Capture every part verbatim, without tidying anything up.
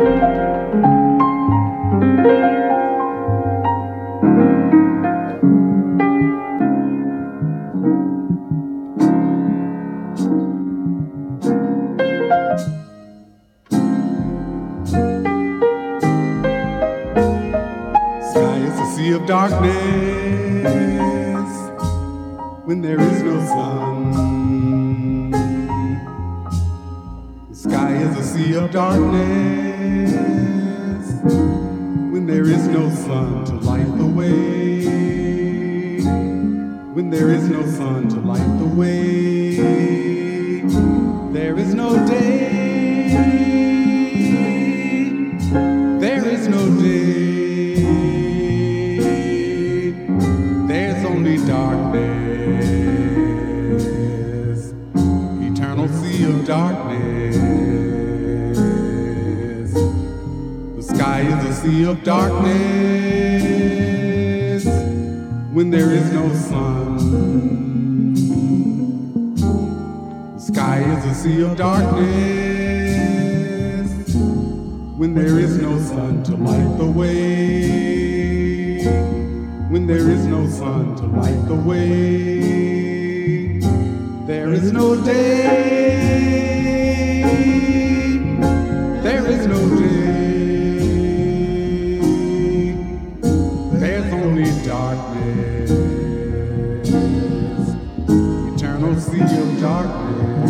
Darkness when there is no sun. The sky is a sea of darkness when there is no sun to light the way. When there is no sun to light the way, there is no day. There is no day. Darkness, eternal sea of darkness. The sky is a sea of darkness when there is no sun. The sky is a sea of darkness when there is no sun to light the way. When there is no sun to light the way, there is no day. There is no day. There's only darkness. Eternal sea of darkness.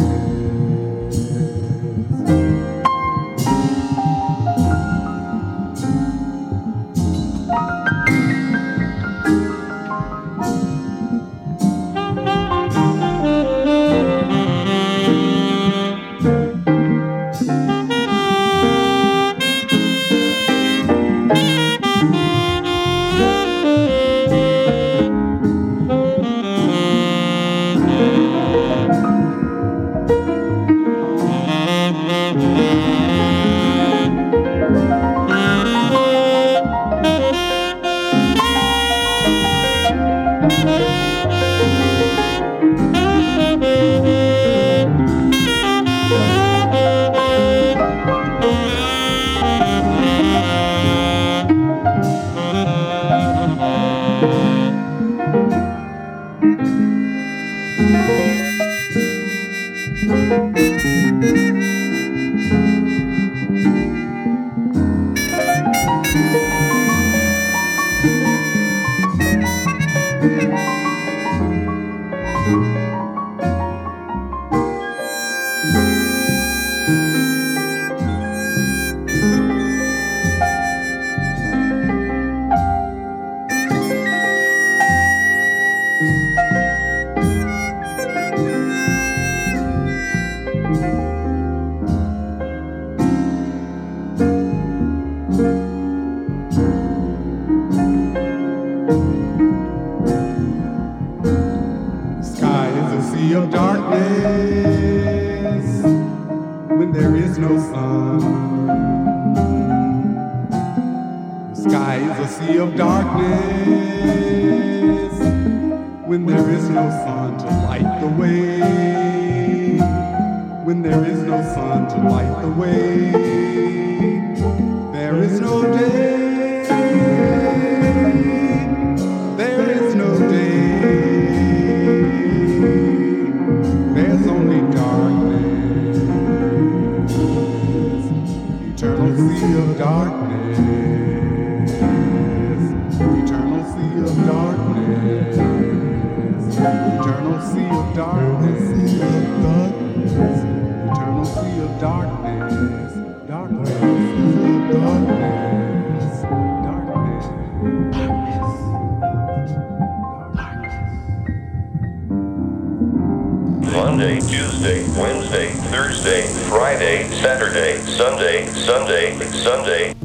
Monday, Tuesday, Wednesday, Thursday, Friday, Saturday, Sunday, Sunday, Sunday.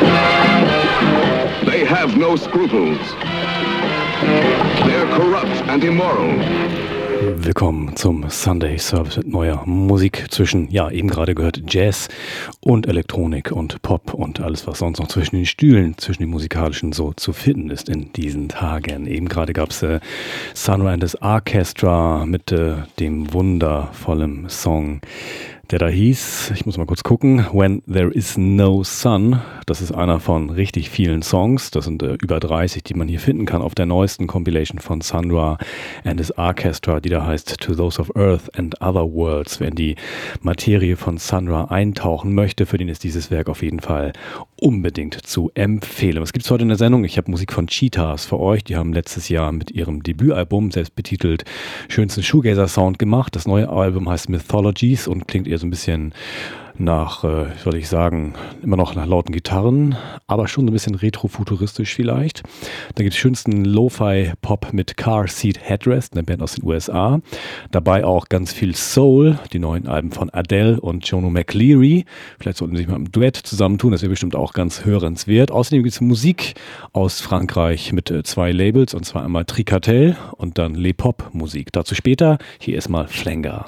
They have no scruples. They're corrupt and immoral. Willkommen zum Sunday Service mit neuer Musik zwischen, ja, eben gerade gehört Jazz und Elektronik und Pop und alles, was sonst noch zwischen den Stühlen, zwischen den musikalischen so zu finden ist in diesen Tagen. Eben gerade gab es äh, Sunrise Orchestra mit äh, dem wundervollen Song der da hieß, ich muss mal kurz gucken, When There Is No Sun. Das ist einer von richtig vielen Songs. Das sind äh, über dreißig, die man hier finden kann auf der neuesten Compilation von Sun Ra and his Orchestra, die da heißt To Those of Earth and Other Worlds. Wer in die Materie von Sun Ra eintauchen möchte, für den ist dieses Werk auf jeden Fall unbedingt zu empfehlen. Was gibt es heute in der Sendung? Ich habe Musik von Cheetahs für euch. Die haben letztes Jahr mit ihrem Debütalbum, selbst betitelt, schönsten Shoegazer-Sound gemacht. Das neue Album heißt Mythologies und klingt eher so ein bisschen nach, äh, soll ich sagen, immer noch nach lauten Gitarren, aber schon so ein bisschen retrofuturistisch vielleicht. Da gibt es schönsten Lo-Fi-Pop mit Car Seat Headrest, eine Band aus den U S A. Dabei auch ganz viel Soul, die neuen Alben von Adele und Jono McLeary. Vielleicht sollten sie sich mal im Duett zusammentun, das wäre bestimmt auch ganz hörenswert. Außerdem gibt es Musik aus Frankreich mit äh, zwei Labels, und zwar einmal Tricatel und dann Le Pop Musik. Dazu später, hier erstmal Flanger.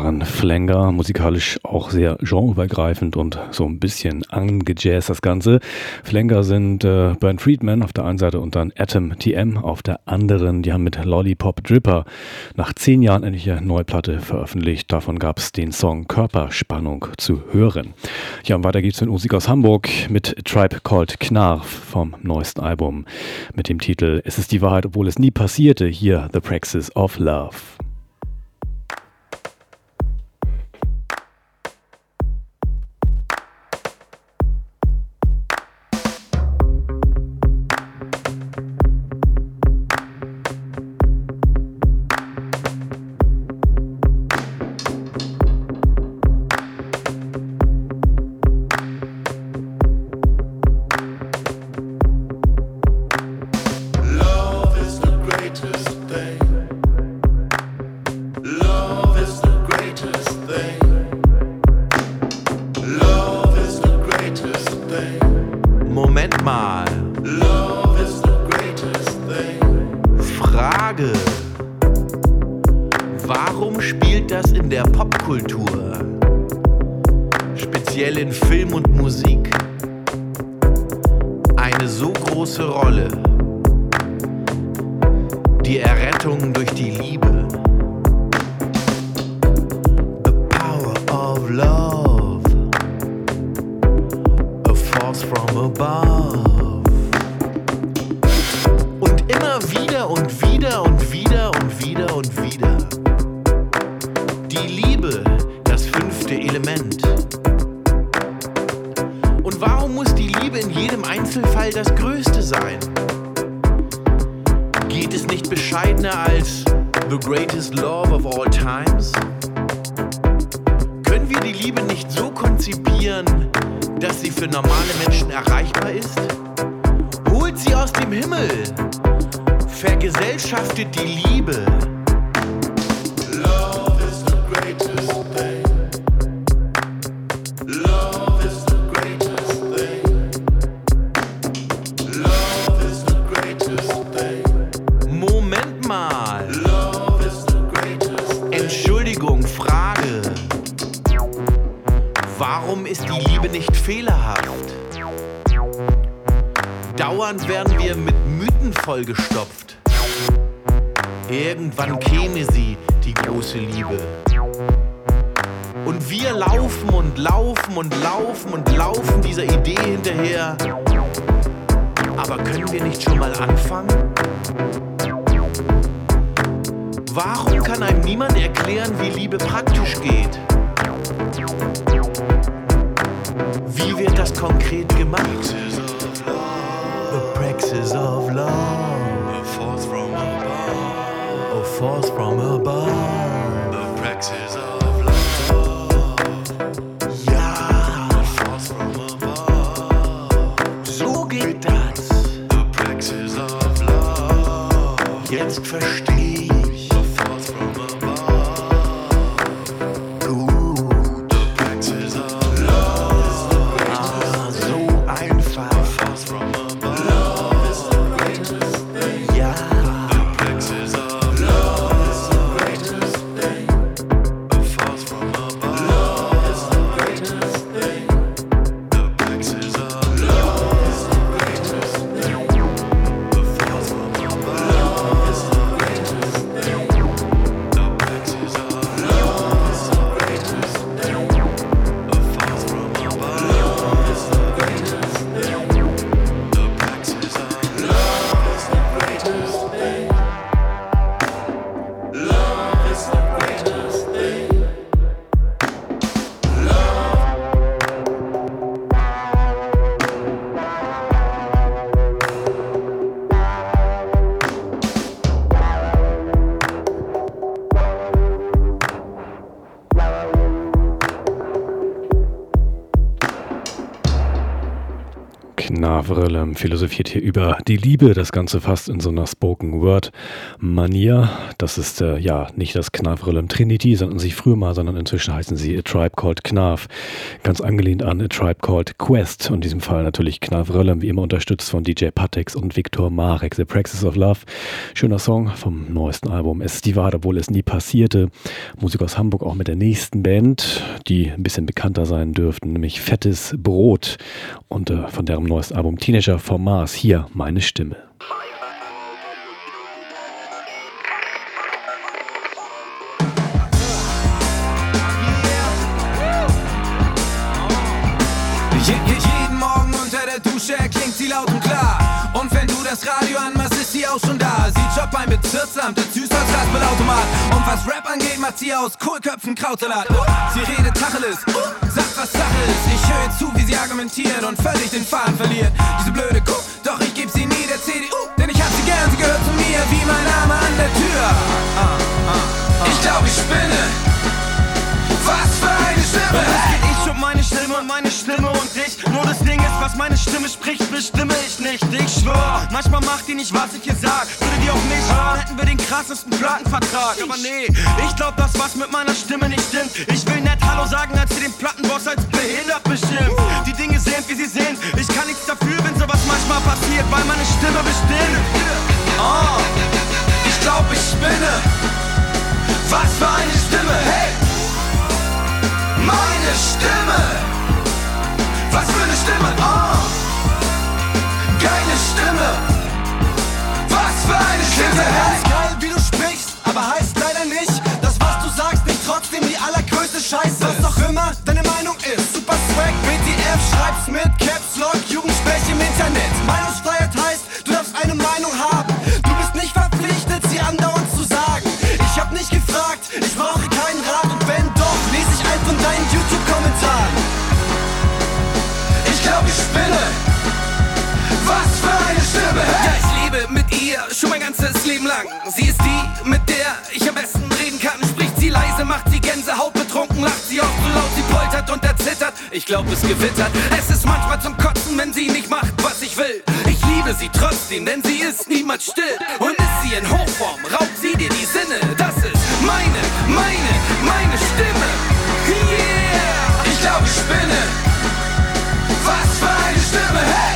waren Flanger, musikalisch auch sehr genreübergreifend und so ein bisschen angejazzt das Ganze. Flanger sind äh, Bernd Friedman auf der einen Seite und dann Atom T M auf der anderen. Die haben mit Lollipop Dripper nach zehn Jahren endlich eine neue Platte veröffentlicht. Davon gab es den Song Körperspannung zu hören. Ja, und weiter geht's mit Musik aus Hamburg mit Tribe Called Knarf vom neuesten Album mit dem Titel Es ist die Wahrheit, obwohl es nie passierte. Hier The Praxis of Love. Vollgestopft. Irgendwann käme sie, die große Liebe. Und wir laufen und laufen und laufen und laufen dieser Idee hinterher. Aber können wir nicht schon mal anfangen? Warum kann einem niemand erklären, wie Liebe praktisch geht? Wie wird das konkret gemacht? The praxis of love. A force from above. A force from above. The praxis of love. Ja. A force from above. So geht das. The praxis of love. Jetzt versteh ich. A force from above. Gut. The praxis of love. Ah, so einfach. A force from above. Knarvröllem philosophiert hier über die Liebe, das Ganze fast in so einer Spoken-Word-Manier. Das ist äh, ja nicht das Knarvröllem Trinity, sondern sich früher mal, sondern inzwischen heißen sie A Tribe Called Knarv. Ganz angelehnt an A Tribe Called Quest. Und in diesem Fall natürlich Knarvröllem, wie immer unterstützt von D J Patex und Viktor Marek. The Praxis of Love. Schöner Song vom neuesten Album. Es ist die Wahrheit, obwohl es nie passierte. Musik aus Hamburg auch mit der nächsten Band, die ein bisschen bekannter sein dürften, nämlich Fettes Brot. Und äh, von deren neuesten Album Teenager vom Mars, hier meine Stimme. Je, je, jeden Morgen unter der Dusche klingt sie laut und klar. Und wenn du das Radio anmachst, ist sie auch schon da. Sie jobbt beim Bezirksamt, ist süß als Raspelautomat. Und was Rap angeht, macht sie aus Kohlköpfen Krautsalat. Sie redet Tacheles, sagt was Sache ist. Ich höre ihr zu, wie sie argumentiert und völlig den Faden verliert. Diese blöde Kuh, doch ich geb sie nie der C D U. Denn ich hab sie gern, sie gehört zu mir wie mein Name an der Tür. Ich glaub, ich spinne. Was für eine Stimme, hey! Ich und meine Stimme und meine Stimme und ich. Nur das Ding ist, was meine Stimme spricht, bestimme ich nicht. Ich schwör, manchmal macht die nicht, was ich hier sag. Würde die auch nicht hören, hätten wir den krassesten Plattenvertrag. Aber nee, ich glaub, dass was mit meiner Stimme nicht stimmt. Ich will nett Hallo sagen, als sie den Plattenboss als behindert bestimmt. Die Dinge sind, wie sie sind. Ich kann nichts dafür, wenn sowas manchmal passiert, weil meine Stimme bestimmt. Oh, ich glaub, ich spinne. Was für eine Stimme, hey! Meine Stimme! Was für eine Stimme! Oh! Geile Stimme! Was für eine Stimme! Hey! Ist geil, wie du sprichst, aber heißt leider nicht, dass was du sagst nicht trotzdem die allergrößte Scheiße. Was auch immer deine Meinung ist. Super Swag, B T F, schreib's mit Caps Lock, Jugendsprech im Internet. Meinungsfreiheit heißt, du darfst eine Meinung haben. Du bist nicht verpflichtet, sie andauernd zu sagen. Ich hab nicht gefragt, ich brauche keinen Rat. Und wenn doch, lese ich einen von deinen YouTube-Kommentaren. Ich glaub, ich spinne. Was für eine Stimme, hey! Ja, ich lebe mit ihr schon mein ganzes Leben lang. Sie ist die, mit der ich am besten reden kann. Spricht sie leise, macht sie Gänsehaut, betrunken, lacht sie auch so laut, sie poltert und erzittert. Ich glaub, es gewittert. Es ist manchmal zum Kotzen, wenn sie nicht macht, was ich will. Ich liebe sie trotzdem, denn sie ist niemals still. Und ist sie in Hochform, raubt sie dir die Sinne. Das ist meine, meine, meine Stimme. Yeah! Ich glaub, ich spinne. Was für eine Stimme, hey!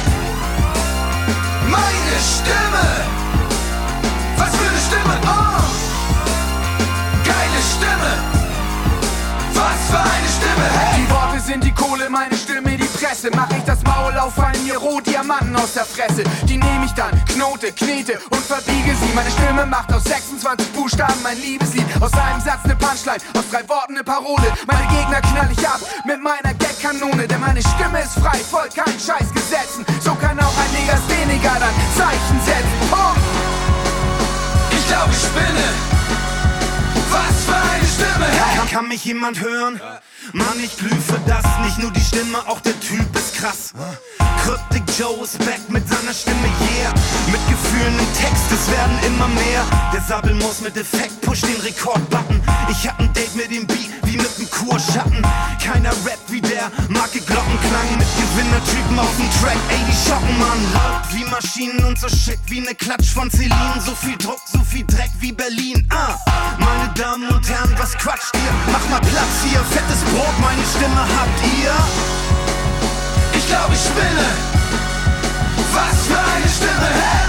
Meine Stimme! Was für eine Stimme, oh! Geile Stimme! Was für eine Stimme, hey! Die Worte sind die Kohle, meine Stimme die Presse. Mach ich das Maul auf, fallen mir Rohdiamanten aus der Fresse. Die nehme ich dann, knote, knete und verbiege sie. Meine Stimme macht aus sechsundzwanzig Buchstaben mein Liebeslied. Aus einem Satz ne Punchline, aus drei Worten ne Parole. Meine Gegner knall ich ab mit meiner Gag-Kanone. Denn meine Stimme ist frei, folgt keinen Scheißgesetzen. So kann auch ein Negastheniker dann Zeichen setzen. Punkt! Ich glaub, ich spinne. Was für eine Stimme, hey! Kann, kann mich jemand hören? Mann, ich glüh für das, nicht nur die Stimme, auch der Typ ist krass. Cryptic Joe ist back mit seiner Stimme, yeah. Mit Gefühlen im Text, es werden immer mehr. Der Sabbelmaus mit Effekt pusht den Rekord-Button. Ich hab ein Date mit dem Beat, wie mit dem Kurschatten. Keiner rappt wie der, Marke Glockenklang. Mit Gewinnertypen auf dem Track, ey, die schocken, Mann. Laut wie Maschinen und so shit wie ne Klatsch von Celine. So viel Druck, so viel Dreck wie Berlin, ah. Meine Damen und Herren, was quatscht ihr? Mach mal Platz hier, fettes Brot, meine Stimme habt ihr? Ich glaub, ich spinne. Was für eine Stimme, hey!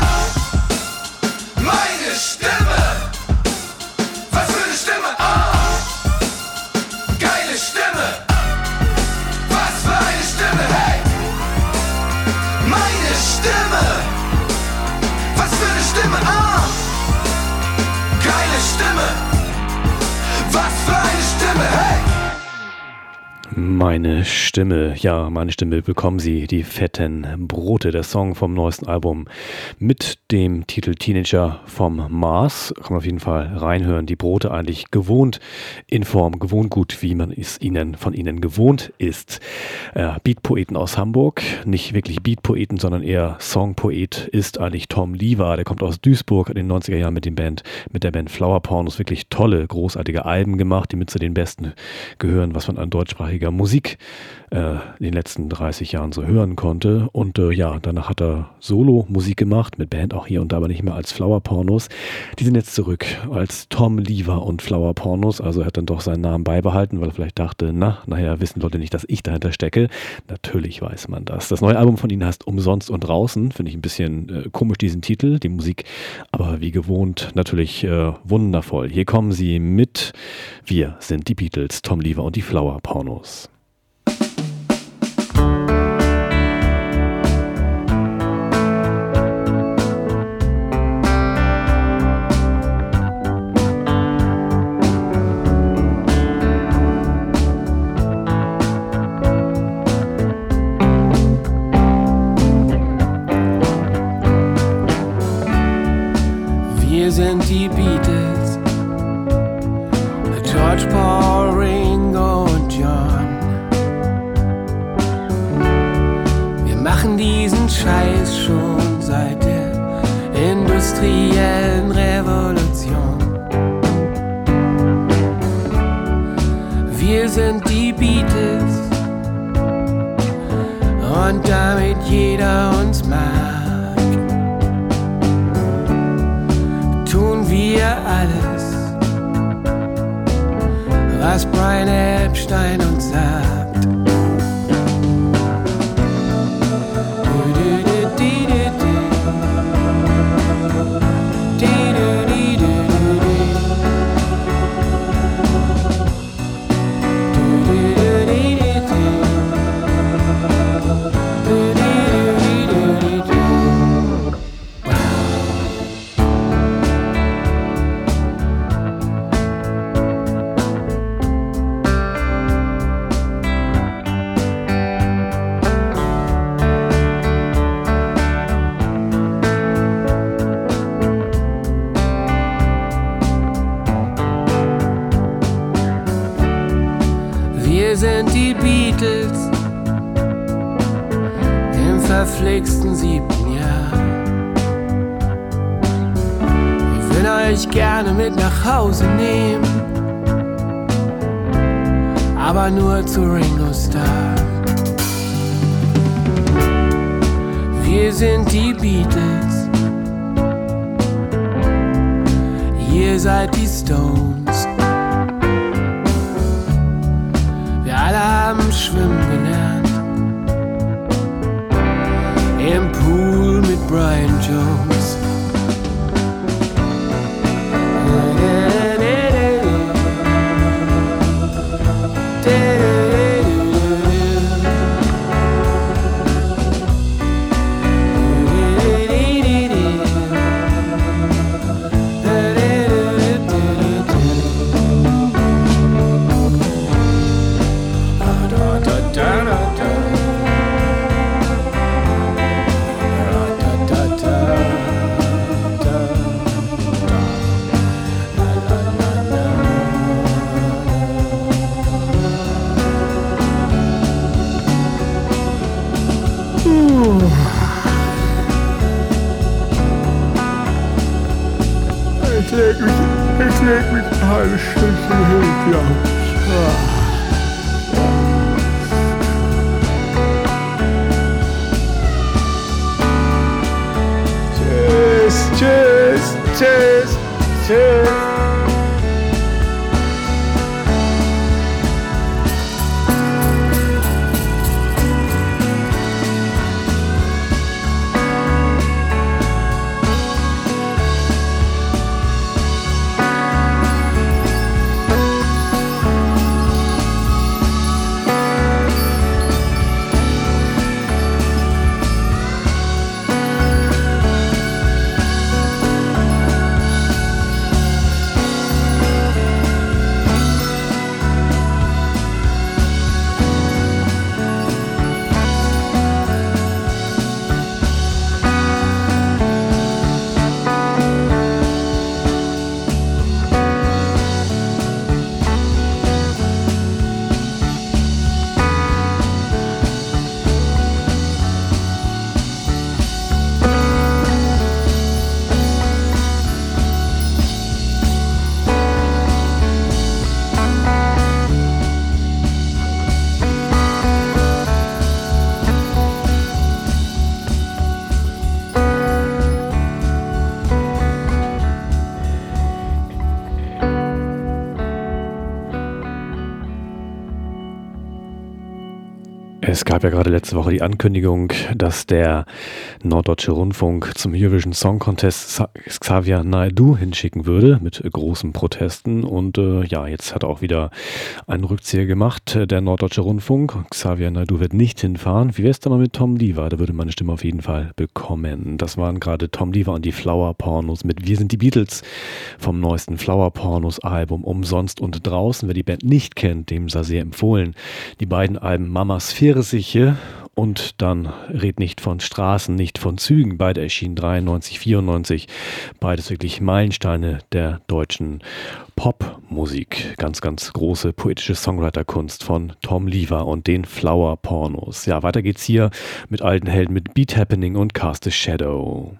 Meine Stimme! Was für eine Stimme, oh! Geile Stimme! Was für eine Stimme, hey! Meine Stimme! Was für eine Stimme, oh! Geile Stimme! Was für eine Stimme, hey! Meine Stimme, ja, meine Stimme bekommen Sie, die fetten Brote, der Song vom neuesten Album mit dem Titel Teenager vom Mars. Kann man auf jeden Fall reinhören. Die Brote eigentlich gewohnt in Form, gewohnt gut, wie man es ihnen von ihnen gewohnt ist. Äh, Beatpoeten aus Hamburg, nicht wirklich Beatpoeten, sondern eher Songpoet ist eigentlich Tom Lever. Der kommt aus Duisburg in den neunziger Jahren mit dem Band, mit der Band Flower Pornos. Wirklich tolle, großartige Alben gemacht, die mit zu den besten gehören, was man an deutschsprachiger großartiger Musik äh, in den letzten dreißig Jahren so hören konnte. Und äh, ja, danach hat er Solo-Musik gemacht, mit Band auch hier und da, aber nicht mehr als Flower Pornos. Die sind jetzt zurück als Tom Lever und Flower Pornos. Also er hat dann doch seinen Namen beibehalten, weil er vielleicht dachte, na, naja, wissen Leute nicht, dass ich dahinter stecke. Natürlich weiß man das. Das neue Album von ihnen heißt Umsonst und Draußen. Finde ich ein bisschen äh, komisch, diesen Titel, die Musik, aber wie gewohnt natürlich äh, wundervoll. Hier kommen sie mit Wir sind die Beatles, Tom Lever und die Flower Pornos. Wir sind die Beatles, George, Paul, Ringo und John. Wir machen diesen Scheiß schon seit der industriellen Revolution. Wir sind die Beatles und damit jeder uns mag, tun wir alles, was Brian Epstein uns sagt. Wir sind die Beatles im verflixten siebten Jahr. Wir würden euch gerne mit nach Hause nehmen, aber nur zu Ringo Starr. Wir sind die Beatles, ihr seid die Stones. Alle haben schwimmen gelernt im Pool mit Brian Jones. Ich leg mich, ich leg mich eine halbe Stunde hin, glaube ich. Tschüss, tschüss, tschüss, tschüss. Es gab ja gerade letzte Woche die Ankündigung, dass der Norddeutsche Rundfunk zum Eurovision Song Contest Xavier Naidoo hinschicken würde mit großen Protesten. Und äh, ja, jetzt hat er auch wieder einen Rückzieher gemacht, der Norddeutsche Rundfunk. Xavier Naidoo wird nicht hinfahren. Wie wäre es da mal mit Tom Lever? Da würde meine Stimme auf jeden Fall bekommen. Das waren gerade Tom Lever und die Flower Pornos mit Wir sind die Beatles vom neuesten Flower Pornos Album Umsonst und Draußen. Wer die Band nicht kennt, dem sei sehr empfohlen. Die beiden Alben Mamas Pfirsiche und dann Red nicht von Straßen, nicht von Zügen. Beide erschienen dreiundneunzig, vierundneunzig. Beides wirklich Meilensteine der deutschen Popmusik. Ganz, ganz große poetische Songwriterkunst von Tom Lever und den Flower Pornos. Ja, weiter geht's hier mit alten Helden mit Beat Happening und Cast a Shadow.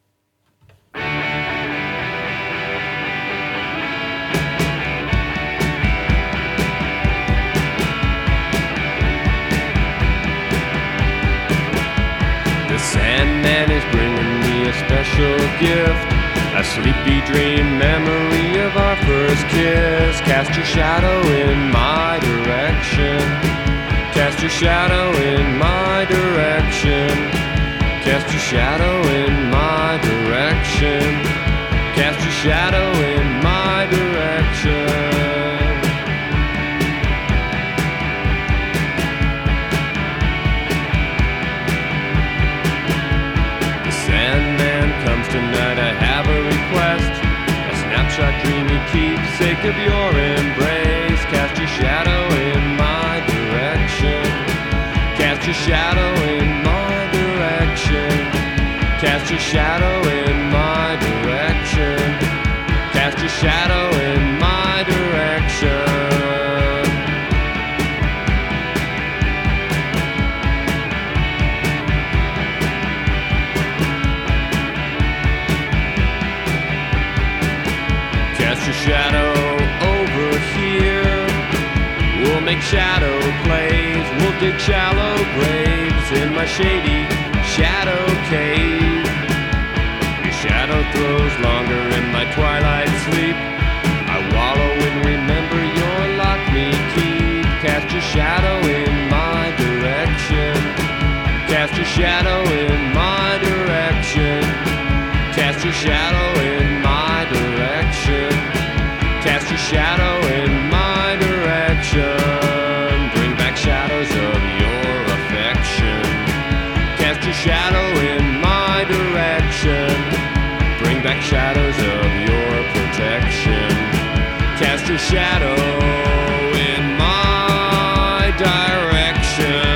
Sandman is bringing me a special gift, a sleepy dream memory of our first kiss. Cast your shadow in my direction, cast your shadow in my direction, cast your shadow in my direction, cast your shadow in my direction. Tonight I have a request, a snapshot dream you keep, sake of your embrace. Cast your shadow in my direction, cast your shadow in my direction, cast your shadow in my direction, cast your shadow in my direction. Cast your shadow over here. We'll make shadow plays. We'll dig shallow graves in my shady shadow cave. Your shadow throws longer in my twilight sleep. I wallow and remember your lock me key. Cast your shadow in my direction. Cast your shadow in my direction. Cast your shadow in my direction. Cast your shadow in my direction. Bring back shadows of your affection. Cast your shadow in my direction. Bring back shadows of your protection. Cast your shadow in my direction.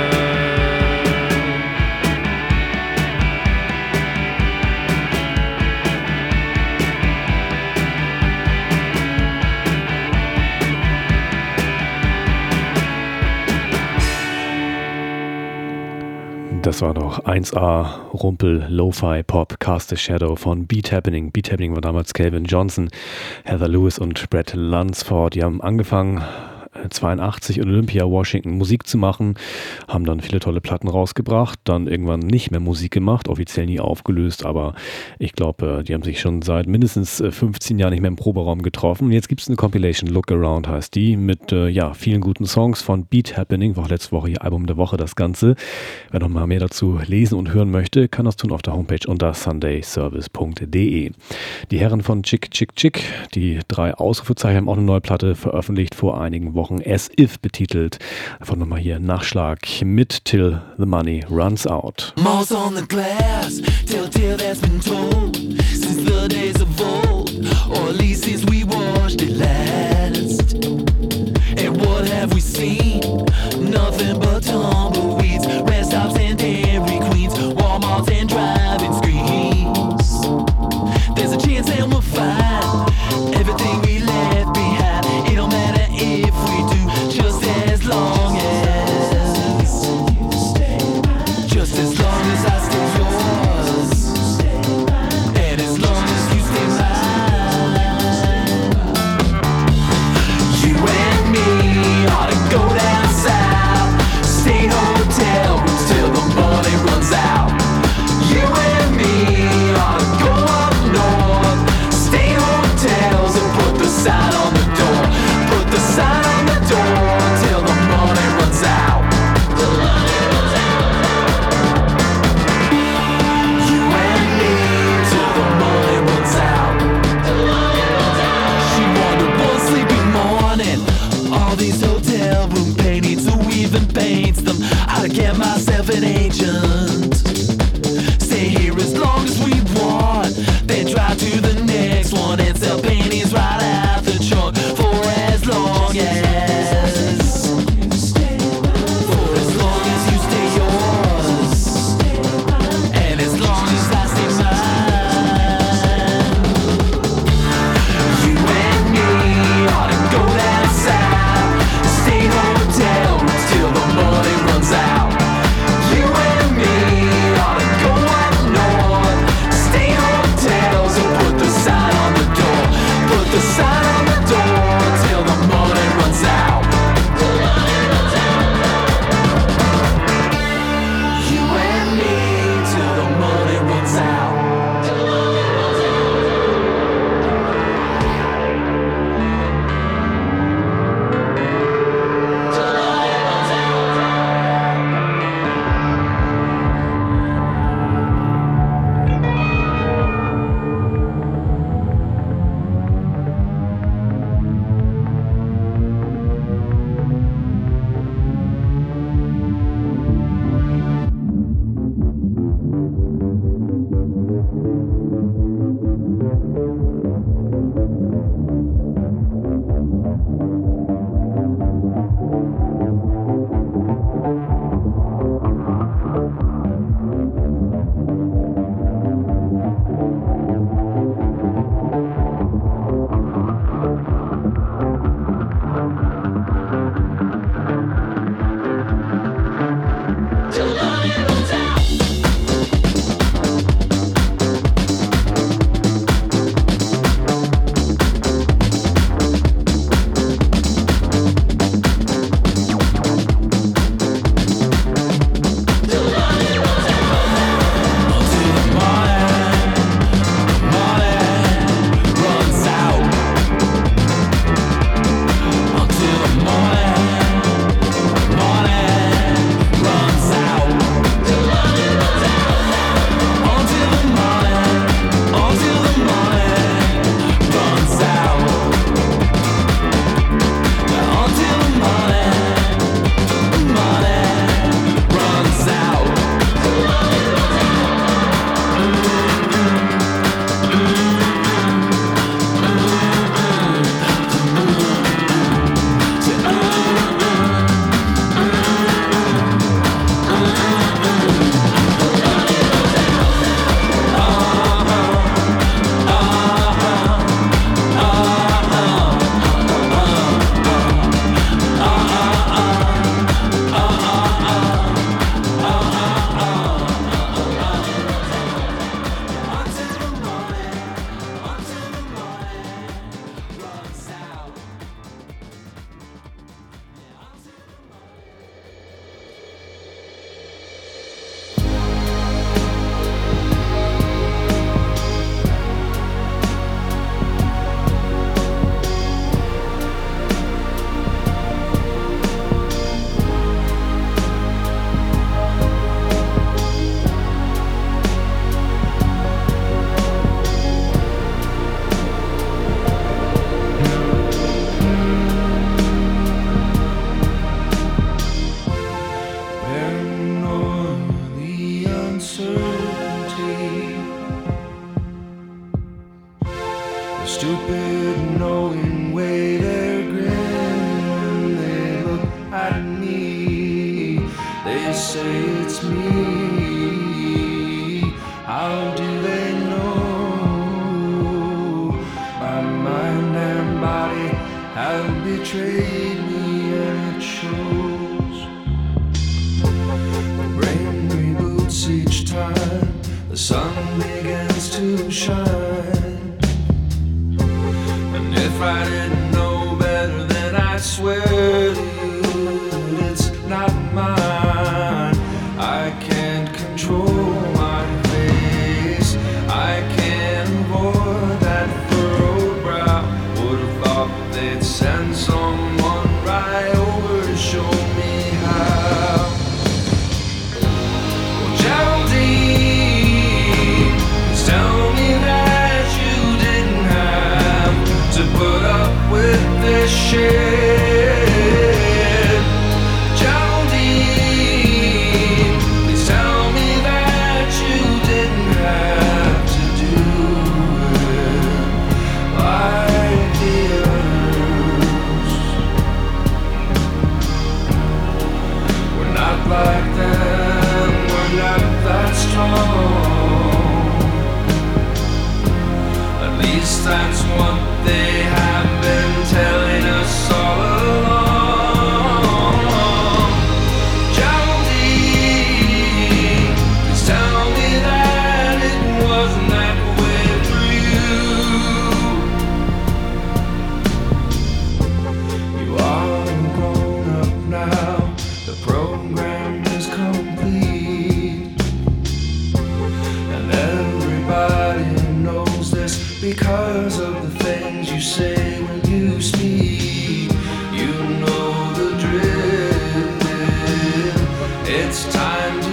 Das war doch eins A Rumpel Lo-Fi Pop Cast a Shadow von Beat Happening. Beat Happening war damals Calvin Johnson, Heather Lewis und Brett Lunsford. Die haben angefangen zweiundachtzig in Olympia, Washington Musik zu machen, haben dann viele tolle Platten rausgebracht, dann irgendwann nicht mehr Musik gemacht, offiziell nie aufgelöst, aber ich glaube, die haben sich schon seit mindestens fünfzehn Jahren nicht mehr im Proberaum getroffen. Jetzt gibt es eine Compilation, Look Around heißt die, mit äh, ja, vielen guten Songs von Beat Happening, war letzte Woche ihr Album der Woche, das Ganze. Wer noch mal mehr dazu lesen und hören möchte, kann das tun auf der Homepage unter sunday service punkt de. Die Herren von Chick Chick Chick, die drei Ausrufezeichen, haben auch eine neue Platte veröffentlicht vor einigen Wochen. As If betitelt. Einfach nochmal hier Nachschlag mit Till the Money Runs Out. Moss on the glass, telltale that's been told since the days of old, or at least since we watched it last. And what have we seen? Nothing but tumbleweeds, rest stops and Dairy Queens, Walmarts and driving screens. There's a chance that we'll find everything we left behind. It don't matter if we do, just as long as, just as long as I stay yours, and as long as you stay mine. You and me ought to go down south, stay hotel rooms till the money runs out. You and me stupid knowing way they grin when they look at me. They say it's me. How do they know? My mind and body have betrayed me and it shows. My brain reboots each time the sun begins to shine. And if I didn't know better, then I'd swear to you it's not mine. I can't control my face. I can't avoid that furrowed brow. Would have thought they'd send someone right over to show me how. Well, Geraldine, please tell me that you didn't have to put up with this shit. Geraldine, please tell me that you didn't have to do it like the others. We're not like them, we're not that strong. At least that's what they have been telling us all along. Geraldine, please tell me that it wasn't that way for you. You are grown up now, the program is complete, and everybody knows this because of the things you say when you speak. You know the drill. It's time to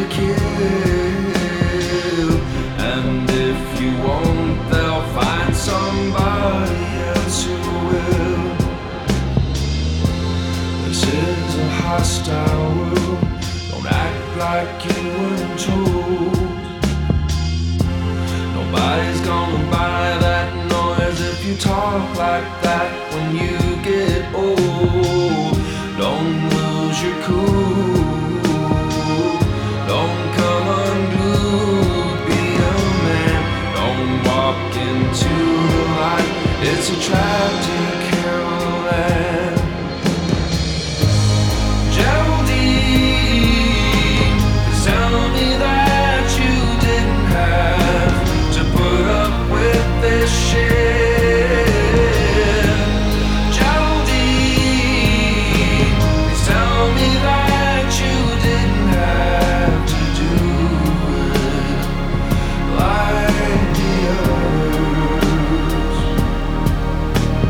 kill, and if you won't, they'll find somebody else who will. This is a hostile world. Don't act like you weren't told. Nobody's gonna buy that noise if you talk like that when you get old. Don't lose your cool. Don't come unglued. Be a man. Don't walk into the light. It's a trap to Caroline. Geraldine, tell me that you didn't have to put up with this shit. Geraldine, please tell me that you didn't have to do it like the others.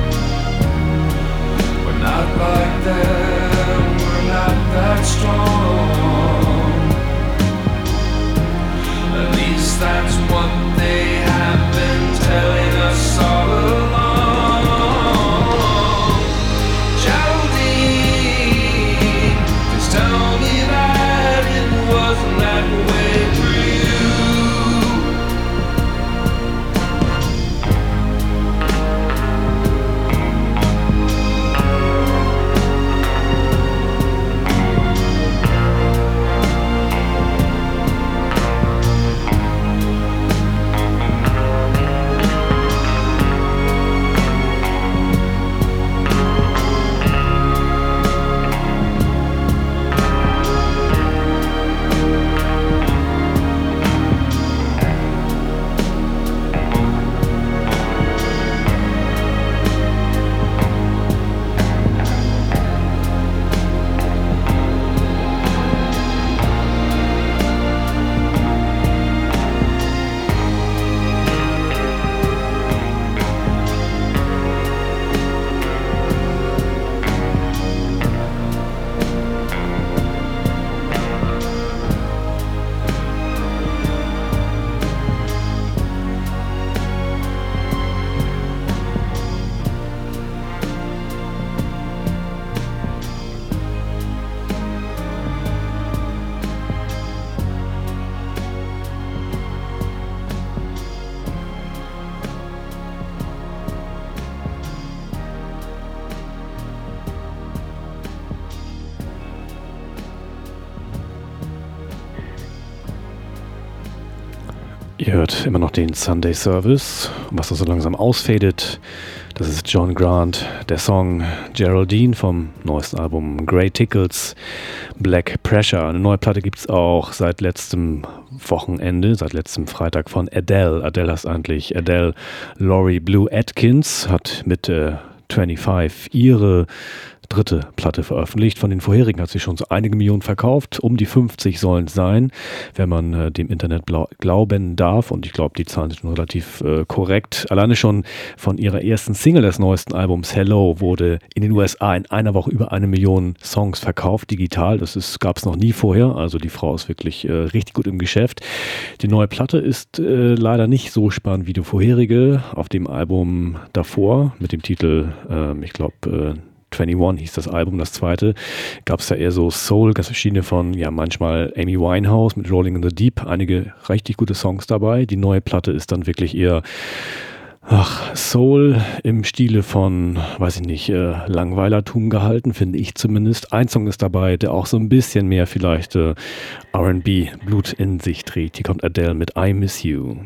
Ihr hört immer noch den Sunday Service. Was da so langsam ausfadet, das ist John Grant, der Song Geraldine vom neuesten Album Grey Tickles, Black Pressure. Eine neue Platte gibt es auch seit letztem Wochenende, seit letztem Freitag von Adele. Adele heißt eigentlich Adele Laurie Blue Atkins, hat mit äh, fünfundzwanzig ihre dritte Platte veröffentlicht. Von den vorherigen hat sie schon so einige Millionen verkauft. Um die fünfzig sollen es sein, wenn man äh, dem Internet glauben darf. Und ich glaube, die Zahlen sind schon relativ äh, korrekt. Alleine schon von ihrer ersten Single des neuesten Albums Hello wurde in den U S A in einer Woche über eine Million Songs verkauft, digital. Das gab es noch nie vorher. Also die Frau ist wirklich äh, richtig gut im Geschäft. Die neue Platte ist äh, leider nicht so spannend wie die vorherige. Auf dem Album davor mit dem Titel, äh, ich glaube, äh, einundzwanzig hieß das Album, das zweite, gab es da eher so Soul, ganz verschiedene von, ja, manchmal Amy Winehouse mit Rolling in the Deep, einige richtig gute Songs dabei. Die neue Platte ist dann wirklich eher, ach, Soul im Stile von, weiß ich nicht, äh, Langweilertum gehalten, finde ich zumindest. Ein Song ist dabei, der auch so ein bisschen mehr vielleicht äh, R and B Blut in sich trägt. Hier kommt Adele mit I Miss You.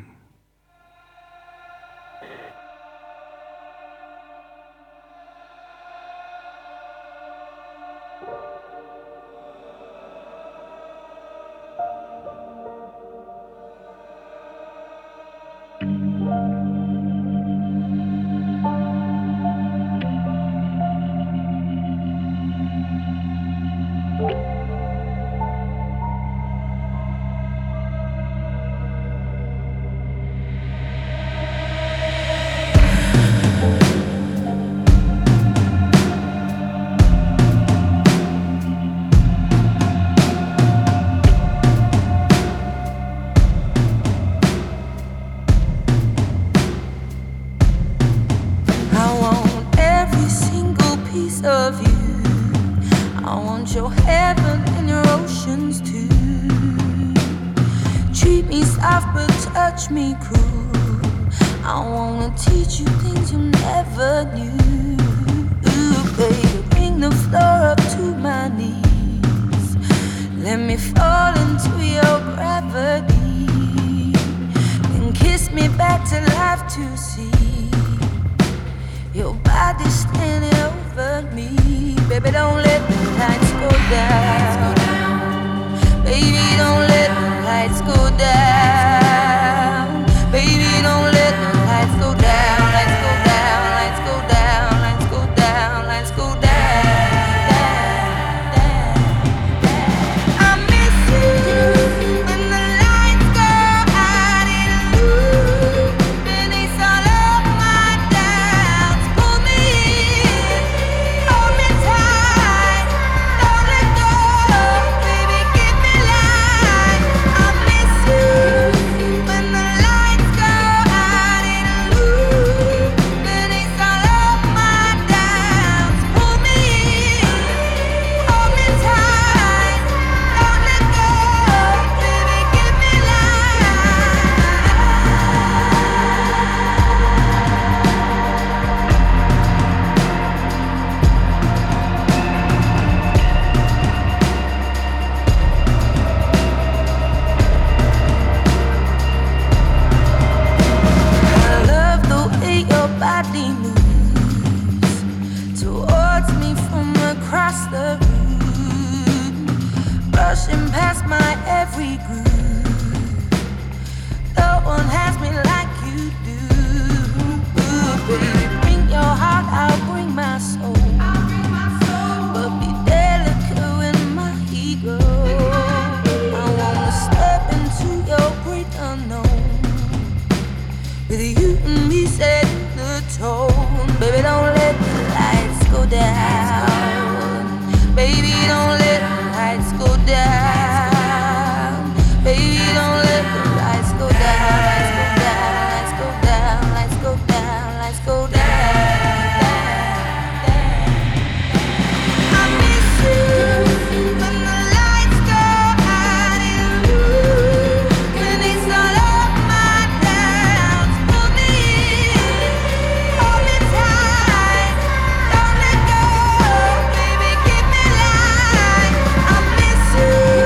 You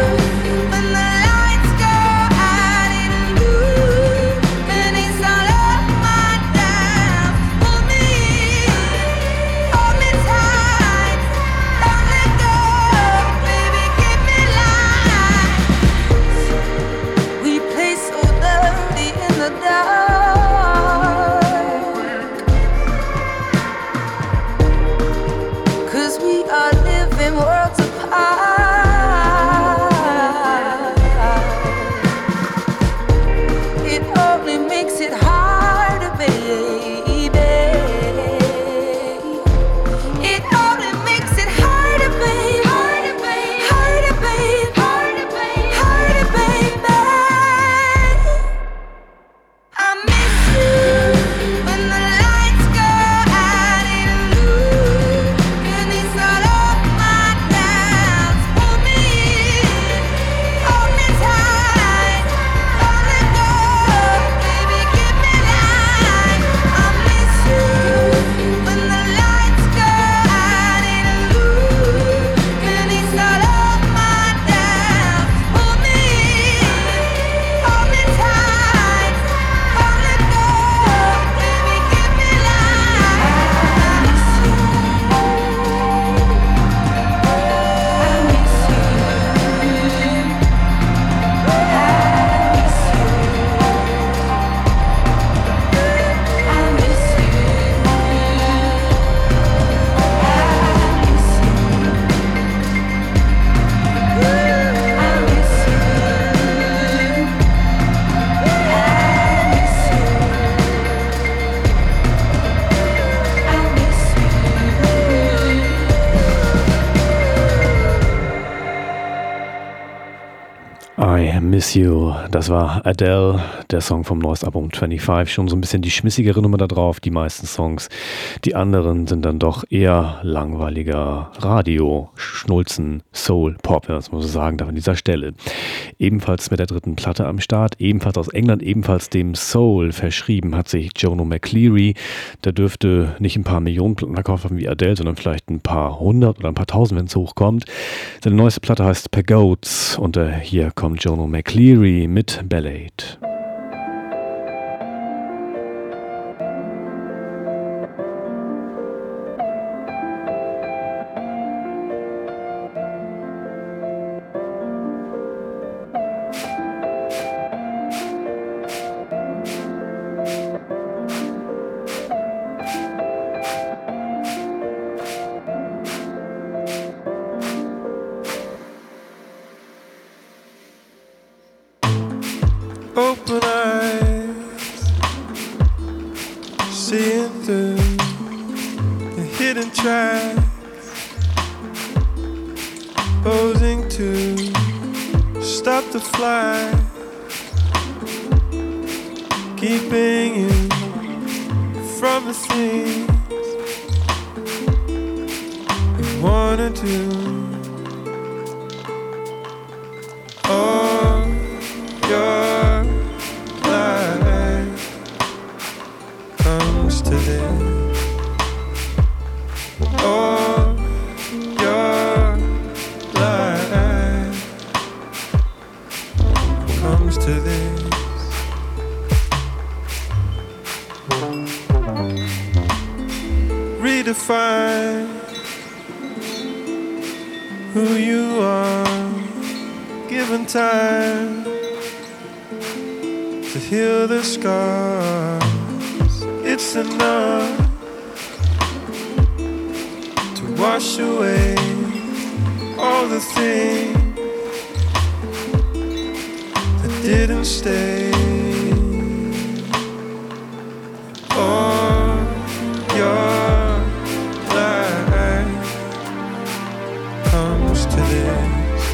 Miss You, das war Adele, der Song vom neuesten Album fünfundzwanzig, schon so ein bisschen die schmissigere Nummer da drauf, die meisten Songs. Die anderen sind dann doch eher langweiliger Radio, Schnulzen, Soul, Pop, wenn man es mal so sagen darf an dieser Stelle. Ebenfalls mit der dritten Platte am Start, ebenfalls aus England, ebenfalls dem Soul verschrieben hat sich Jono McCleary. Der dürfte nicht ein paar Millionen Platten verkauft haben wie Adele, sondern vielleicht ein paar hundert oder ein paar tausend, wenn es hochkommt. Seine neueste Platte heißt Pagodes und äh, hier kommt Jono McCleary mit Ballade. Open eyes, seeing through the hidden tracks, posing to stop the flight, keeping you from the things you wanna do. All your life comes to this. All your life comes to this. Redefine who you are, given time to heal the scars. It's enough to wash away all the things that didn't stay. All your life comes to this.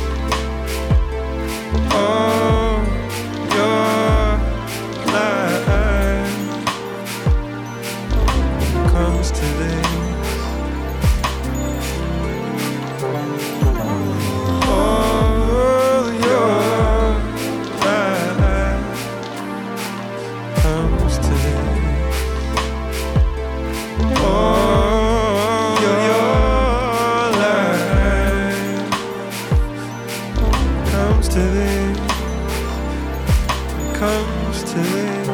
All your life comes to this. All your life comes to this. All your life comes to this. Comes to this.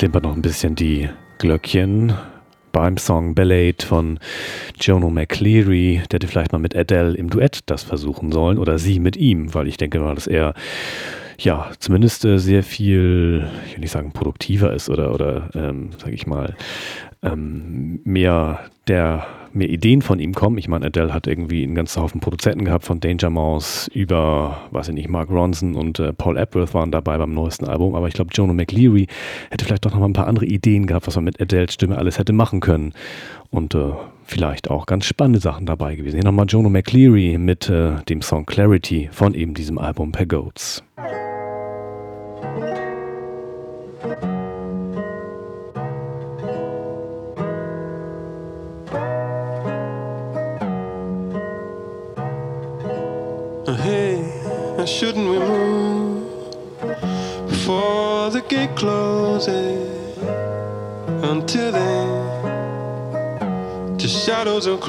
klimpert noch ein bisschen die Glöckchen beim Song Ballade von Jono McCleary. Der hätte vielleicht mal mit Adele im Duett das versuchen sollen oder sie mit ihm, weil ich denke mal, dass er ja zumindest äh, sehr viel, ich will nicht sagen produktiver ist oder, oder ähm, sage ich mal, ähm, mehr der mehr Ideen von ihm kommen. Ich meine, Adele hat irgendwie einen ganzen Haufen Produzenten gehabt, von Danger Mouse über, weiß ich nicht, Mark Ronson und äh, Paul Epworth waren dabei beim neuesten Album, aber ich glaube, Jono McCleary hätte vielleicht doch noch mal ein paar andere Ideen gehabt, was man mit Adeles Stimme alles hätte machen können und äh, vielleicht auch ganz spannende Sachen dabei gewesen. Hier nochmal Jono McCleary mit äh, dem Song Clarity von eben diesem Album Pagodes. Hey, shouldn't we move before the gate closes? Until then, just shadows of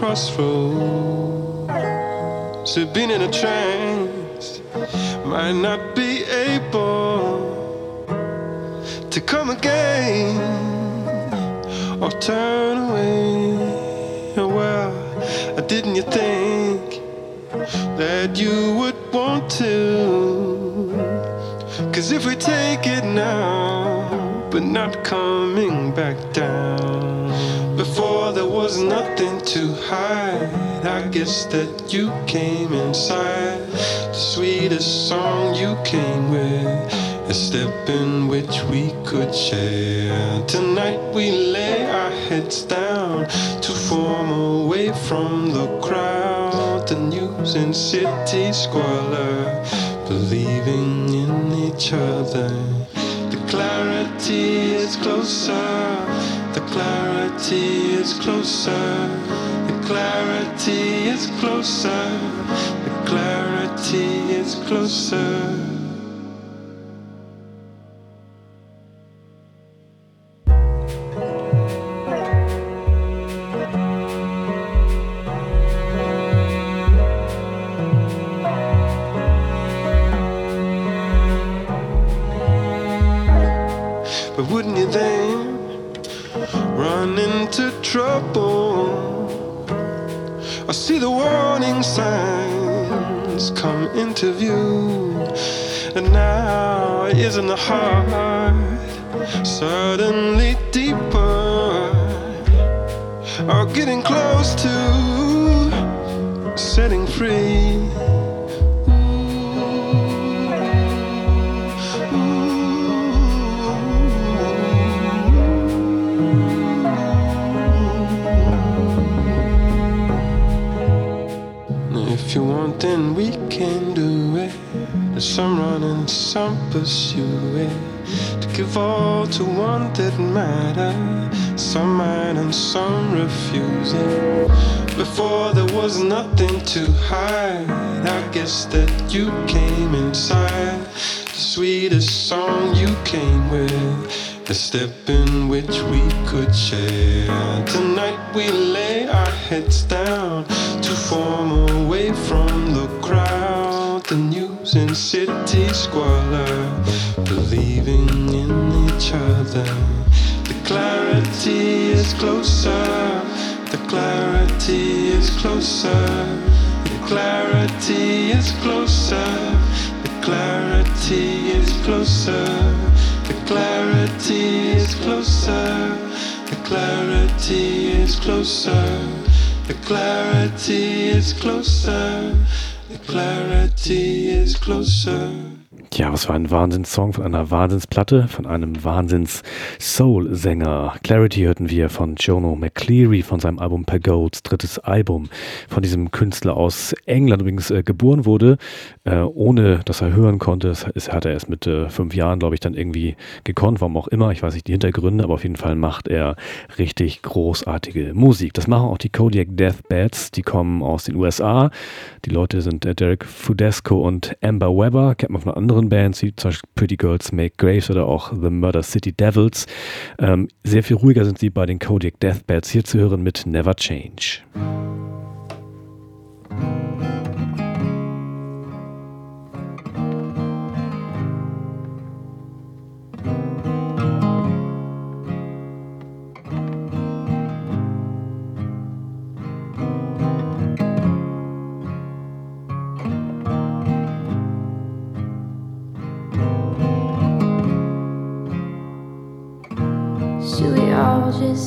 crossroads. So being in a trance might not be able to come again or turn away. Well, didn't you think that you would want to? 'Cause if we take it now, but not coming back down. Before there was nothing to hide, I guess that you came inside. The sweetest song you came with, a step in which we could share. Tonight we lay our heads down to form away from the crowd, the news and city squalor, believing in each other. The clarity is closer, the clarity is closer, the clarity is closer, the clarity is closer. But wouldn't you then run into trouble? I see the warning signs come into view, and now isn't the heart suddenly deeper, or getting close to setting free? If you want, then we can do it. There's some run and some pursue it, to give all to one that matter. Some might and some refuse it. Before there was nothing to hide, I guess that you came inside. The sweetest song you came with, a step in which we could share. Tonight we lay our heads down to form away from the crowd, the news and city squalor, believing in each other. The clarity is closer, the clarity is closer, the clarity is closer, the clarity is closer, the clarity is closer, the clarity is closer, the clarity is closer, the clarity is closer. Ja, was für ein Wahnsinnssong von einer Wahnsinnsplatte, von einem Wahnsinns-Soul-Sänger. Clarity hörten wir von Jono McCleary von seinem Album Pagodes, drittes Album von diesem Künstler aus England, übrigens äh, geboren wurde, äh, ohne dass er hören konnte. Das ist, hat er erst mit äh, fünf Jahren, glaube ich, dann irgendwie gekonnt, warum auch immer. Ich weiß nicht die Hintergründe, aber auf jeden Fall macht er richtig großartige Musik. Das machen auch die Kodiak Deathbeds, die kommen aus den U S A. Die Leute sind äh, Derek Fudesco und Amber Webber, kennt man von anderen Bands, wie zum Beispiel Pretty Girls Make Graves oder auch The Murder City Devils. Ähm, sehr viel ruhiger sind sie bei den Kodiak Deathbeds. Hier zu hören mit Never Change.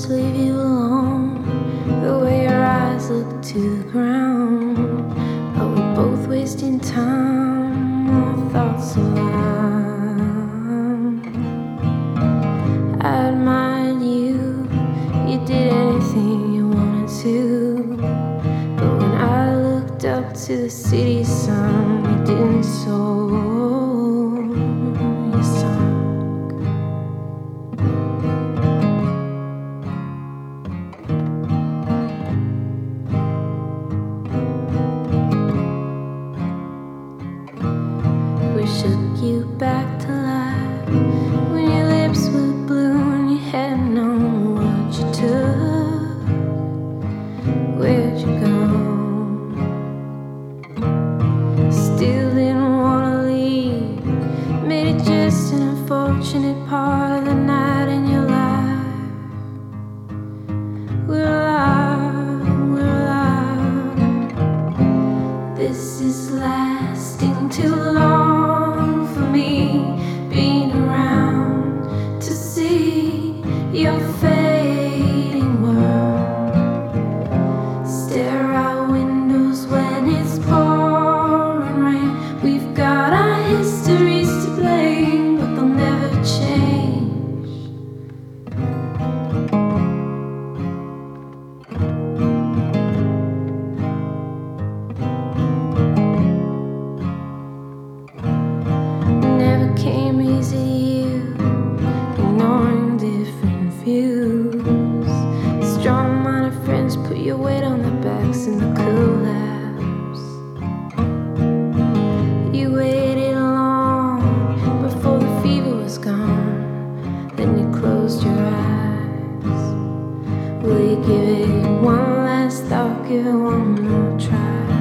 just leave you alone. The way your eyes look to the ground. Are we both wasting time? Our thoughts align. I admired you. You did anything you wanted to. But when I looked up to the city sun, you didn't so. You sunk. We shook you back to life when your lips were blue and you hadn't known what you took. Where'd you go? Still didn't wanna leave. Made it just an unfortunate part of the night in your life. We're alive, we're alive. This is lasting too long for me. Being around to see your fading world. Stare out windows when it's pouring rain. We've got our histories to blame, but they'll never change. Never came easy to you, ignoring different views. Strong-minded friends put your weight on their backs in the collapse. You waited long before the fever was gone. Then you closed your eyes. Will you give it one last thought? Give it one more try.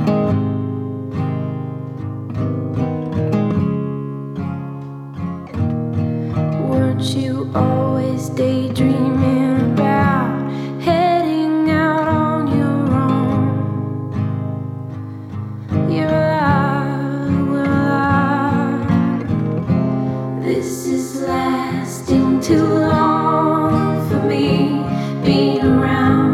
Weren't you always daydreaming about heading out on your own? You're alive, we're alive. This is lasting too long for me. Being around